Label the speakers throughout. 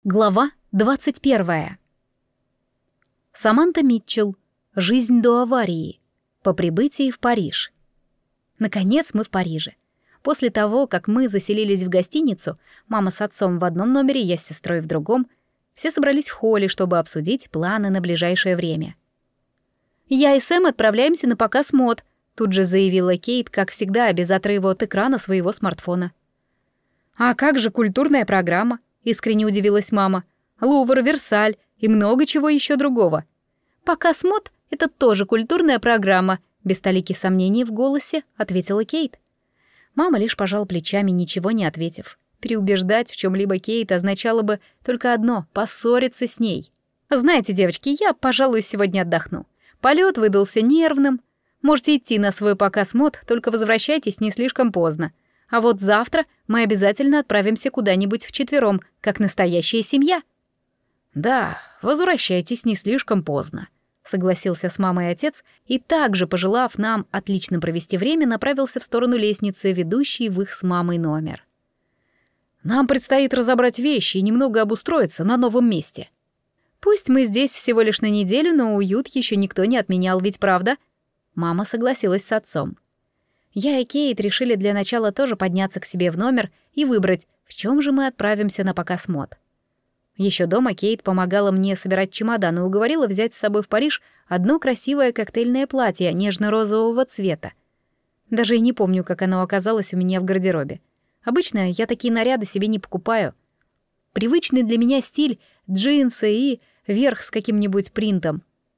Speaker 1: Глава 21. Саманта Митчелл. Жизнь до аварии. По прибытии в Париж. Наконец мы в Париже. После того, как мы заселились в гостиницу, мама с отцом в одном номере, я с сестрой в другом, все собрались в холле, чтобы обсудить планы на ближайшее время. «Я и Сэм отправляемся на показ мод», тут же заявила Кейт, как всегда, без отрыва от экрана своего смартфона. «А как же культурная программа?» — искренне удивилась мама. «Лувр, Версаль и много чего еще другого». «Показ мод — это тоже культурная программа», — без толики сомнений в голосе ответила Кейт. Мама лишь пожала плечами, ничего не ответив. Переубеждать в чем-либо Кейт означало бы только одно — поссориться с ней. «Знаете, девочки, я, пожалуй, сегодня отдохну. Полет выдался нервным. Можете идти на свой показ мод, только возвращайтесь не слишком поздно. А вот завтра мы обязательно отправимся куда-нибудь вчетвером, как настоящая семья». «Да, возвращайтесь не слишком поздно», — согласился с мамой отец и, также пожелав нам отлично провести время, направился в сторону лестницы, ведущей в их с мамой номер. «Нам предстоит разобрать вещи и немного обустроиться на новом месте». «Пусть мы здесь всего лишь на неделю, но уют еще никто не отменял, ведь правда?» Мама согласилась с отцом. Я и Кейт решили для начала тоже подняться к себе в номер и выбрать, в чем же мы отправимся на показ мод. Еще дома Кейт помогала мне собирать чемодан и уговорила взять с собой в Париж одно красивое коктейльное платье нежно-розового цвета. Даже и не помню, как оно оказалось у меня в гардеробе. Обычно я такие наряды себе не покупаю. Привычный для меня стиль — джинсы и верх с каким-нибудь принтом.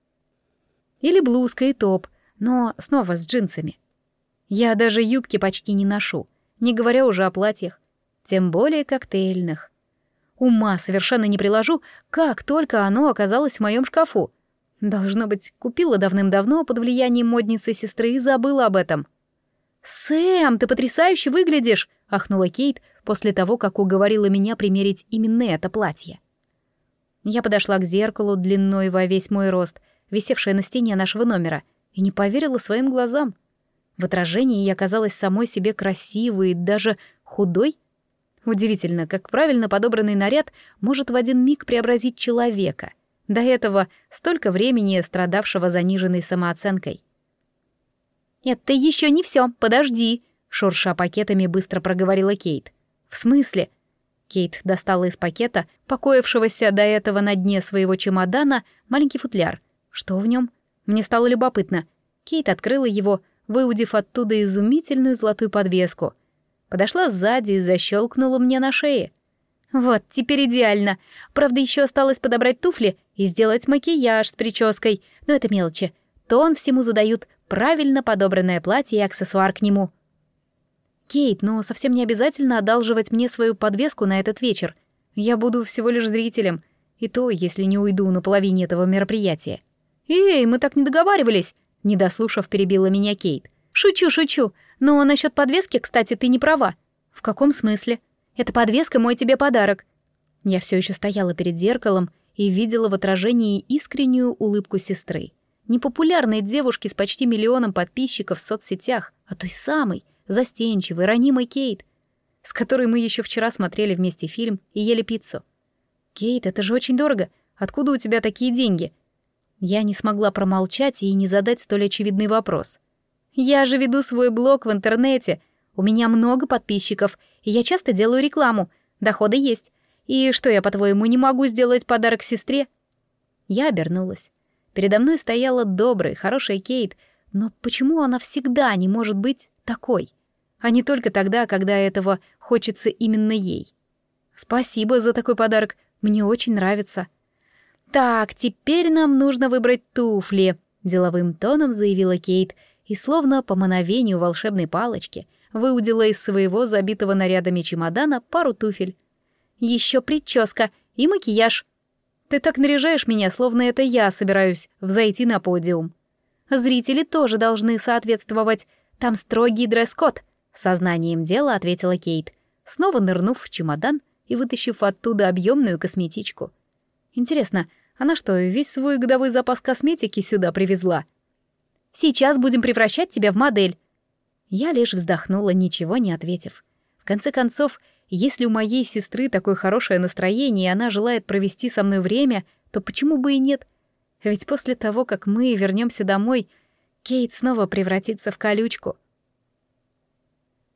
Speaker 1: Или блузка и топ, но снова с джинсами. Я даже юбки почти не ношу, не говоря уже о платьях, тем более коктейльных. Ума совершенно не приложу, как только оно оказалось в моем шкафу. Должно быть, купила давным-давно под влиянием модницы сестры и забыла об этом. «Сэм, ты потрясающе выглядишь!» — ахнула Кейт после того, как уговорила меня примерить именно это платье. Я подошла к зеркалу длиной во весь мой рост, висевшее на стене нашего номера, и не поверила своим глазам. В отражении я казалась самой себе красивой и даже худой. Удивительно, как правильно подобранный наряд может в один миг преобразить человека, до этого столько времени страдавшего заниженной самооценкой. «Это еще не все, подожди», — шурша пакетами быстро проговорила Кейт. «В смысле?» Кейт достала из пакета, покоившегося до этого на дне своего чемодана, маленький футляр. Что в нем? Мне стало любопытно. Кейт открыла его, выудив оттуда изумительную золотую подвеску. Подошла сзади и защелкнула мне на шее. «Вот, теперь идеально. Правда, еще осталось подобрать туфли и сделать макияж с прической, но это мелочи. Тон всему задают правильно подобранное платье и аксессуар к нему». «Кейт, но совсем не обязательно одалживать мне свою подвеску на этот вечер. Я буду всего лишь зрителем, и то, если не уйду на половине этого мероприятия». «Эй, мы так не договаривались!» Не дослушав, перебила меня Кейт. «Шучу, шучу. Но насчет подвески, кстати, ты не права». «В каком смысле? Эта подвеска — мой тебе подарок». Я все еще стояла перед зеркалом и видела в отражении искреннюю улыбку сестры. Непопулярной девушки с почти 1 миллионом подписчиков в соцсетях, а той самой, застенчивой, ранимой Кейт, с которой мы еще вчера смотрели вместе фильм и ели пиццу. «Кейт, это же очень дорого. Откуда у тебя такие деньги?» Я не смогла промолчать и не задать столь очевидный вопрос. «Я же веду свой блог в интернете. У меня много подписчиков, и я часто делаю рекламу. Доходы есть. И что я, по-твоему, не могу сделать подарок сестре?» Я обернулась. Передо мной стояла добрая, хорошая Кейт, но почему она всегда не может быть такой? А не только тогда, когда этого хочется именно ей. «Спасибо за такой подарок. Мне очень нравится». «Так, теперь нам нужно выбрать туфли», — деловым тоном заявила Кейт, и словно по мановению волшебной палочки выудила из своего забитого нарядами чемодана пару туфель. «Еще прическа и макияж. Ты так наряжаешь меня, словно это я собираюсь взойти на подиум. Зрители тоже должны соответствовать. Там строгий дресс-код», — сознанием дела ответила Кейт, снова нырнув в чемодан и вытащив оттуда объемную косметичку. «Интересно, она что, весь свой годовой запас косметики сюда привезла?» «Сейчас будем превращать тебя в модель». Я лишь вздохнула, ничего не ответив. В конце концов, Если у моей сестры такое хорошее настроение, и она желает провести со мной время, то почему бы и нет? Ведь после того, как мы вернемся домой, Кейт снова превратится в колючку.